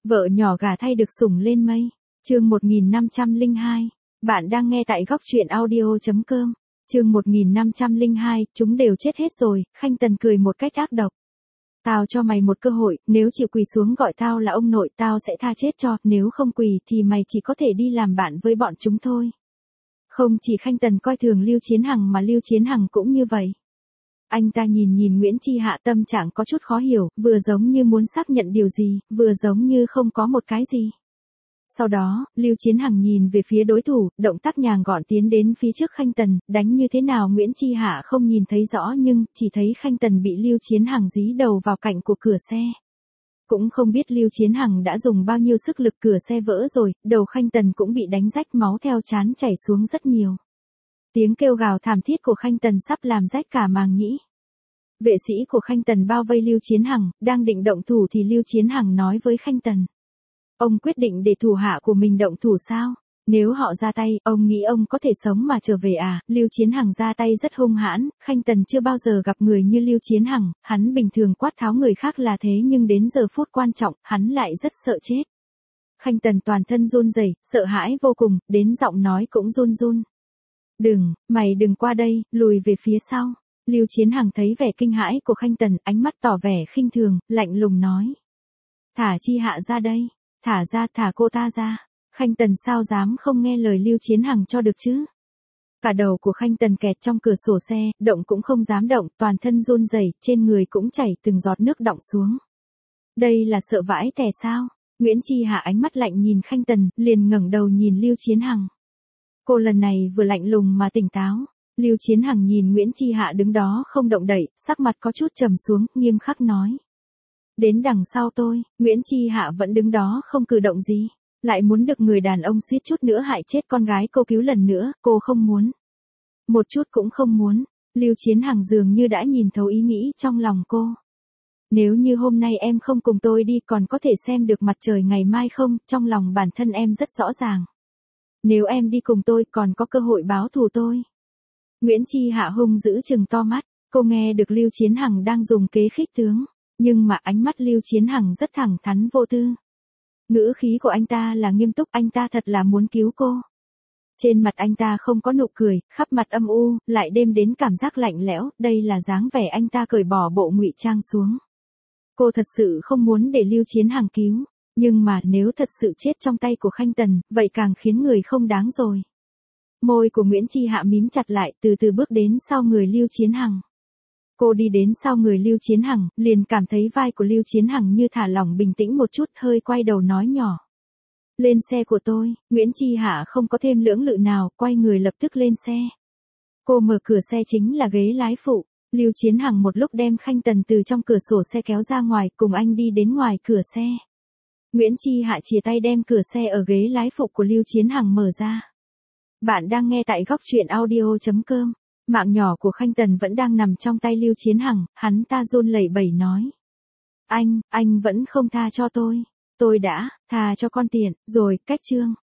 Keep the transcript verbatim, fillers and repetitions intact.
Vợ nhỏ gả thay được sủng lên mây. Chương một nghìn năm trăm lẻ hai. Bạn đang nghe tại góc truyện audio chấm com. Chương một nghìn năm trăm lẻ hai, chúng đều chết hết rồi, Khanh Tần cười một cách ác độc. Tao cho mày một cơ hội, nếu chịu quỳ xuống gọi tao là ông nội tao sẽ tha chết cho, nếu không quỳ thì mày chỉ có thể đi làm bạn với bọn chúng thôi. Không chỉ Khanh Tần coi thường Lưu Chiến Hằng mà Lưu Chiến Hằng cũng như vậy. Anh ta nhìn nhìn Nguyễn Chi Hạ tâm trạng có chút khó hiểu, vừa giống như muốn xác nhận điều gì, vừa giống như không có một cái gì. Sau đó, Lưu Chiến Hằng nhìn về phía đối thủ, động tác nhàng gọn tiến đến phía trước Khanh Tần, đánh như thế nào Nguyễn Chi Hạ không nhìn thấy rõ nhưng chỉ thấy Khanh Tần bị Lưu Chiến Hằng dí đầu vào cạnh của cửa xe. Cũng không biết Lưu Chiến Hằng đã dùng bao nhiêu sức lực, cửa xe vỡ rồi, đầu Khanh Tần cũng bị đánh rách, máu theo trán chảy xuống rất nhiều. Tiếng kêu gào thảm thiết của Khanh Tần sắp làm rách cả màng nhĩ. Vệ sĩ của Khanh Tần bao vây Lưu Chiến Hằng, đang định động thủ thì Lưu Chiến Hằng nói với Khanh Tần. Ông quyết định để thủ hạ của mình động thủ sao? Nếu họ ra tay, ông nghĩ ông có thể sống mà trở về à? Lưu Chiến Hằng ra tay rất hung hãn, Khanh Tần chưa bao giờ gặp người như Lưu Chiến Hằng, hắn bình thường quát tháo người khác là thế nhưng đến giờ phút quan trọng, hắn lại rất sợ chết. Khanh Tần toàn thân run rẩy, sợ hãi vô cùng, đến giọng nói cũng run run. Đừng, mày đừng qua đây, lùi về phía sau. Lưu Chiến Hằng thấy vẻ kinh hãi của Khanh Tần, ánh mắt tỏ vẻ khinh thường, lạnh lùng nói. Thả Chi Hạ ra đây, thả ra, thả cô ta ra. Khanh Tần sao dám không nghe lời Lưu Chiến Hằng cho được chứ? Cả đầu của Khanh Tần kẹt trong cửa sổ xe, động cũng không dám động, toàn thân run rẩy, trên người cũng chảy từng giọt nước đọng xuống. Đây là sợ vãi tè sao? Nguyễn Chi Hạ ánh mắt lạnh nhìn Khanh Tần, liền ngẩng đầu nhìn Lưu Chiến Hằng. Cô lần này vừa lạnh lùng mà tỉnh táo. Lưu Chiến Hằng nhìn Nguyễn Chi Hạ đứng đó không động đậy, sắc mặt có chút trầm xuống, nghiêm khắc nói. Đến đằng sau tôi, Nguyễn Chi Hạ vẫn đứng đó không cử động gì. Lại muốn được người đàn ông suýt chút nữa hại chết con gái cô cứu lần nữa, cô không muốn. Một chút cũng không muốn. Lưu Chiến Hằng dường như đã nhìn thấu ý nghĩ trong lòng cô. Nếu như hôm nay em không cùng tôi đi còn có thể xem được mặt trời ngày mai không, trong lòng bản thân em rất rõ ràng. Nếu em đi cùng tôi còn có cơ hội báo thù tôi. Nguyễn Chi Hạ hung dữ trừng to mắt, cô nghe được Lưu Chiến Hằng đang dùng kế khích tướng, nhưng mà ánh mắt Lưu Chiến Hằng rất thẳng thắn vô tư. Ngữ khí của anh ta là nghiêm túc, anh ta thật là muốn cứu cô. Trên mặt anh ta không có nụ cười, khắp mặt âm u, lại đêm đến cảm giác lạnh lẽo, đây là dáng vẻ anh ta cởi bỏ bộ ngụy trang xuống. Cô thật sự không muốn để Lưu Chiến Hằng cứu, nhưng mà nếu thật sự chết trong tay của Khanh Tần, vậy càng khiến người không đáng rồi. Môi của Nguyễn Chi Hạ mím chặt lại, từ từ bước đến sau người Lưu Chiến Hằng. Cô đi đến sau người Lưu Chiến Hằng, liền cảm thấy vai của Lưu Chiến Hằng như thả lỏng bình tĩnh một chút, hơi quay đầu nói nhỏ. Lên xe của tôi. Nguyễn Chi Hạ không có thêm lưỡng lự nào, quay người lập tức lên xe. Cô mở cửa xe chính là ghế lái phụ. Lưu Chiến Hằng một lúc đem Khanh Tần từ trong cửa sổ xe kéo ra ngoài, cùng anh đi đến ngoài cửa xe. Nguyễn Chi Hạ chìa tay đem cửa xe ở ghế lái phụ của Lưu Chiến Hằng mở ra. Bạn đang nghe tại góc truyện audio chấm com. Mạng nhỏ của Khanh Tần vẫn đang nằm trong tay Lưu Chiến Hằng, hắn ta run lẩy bẩy nói. Anh, anh vẫn không tha cho tôi. Tôi đã, tha cho con tiện, rồi, cách chương.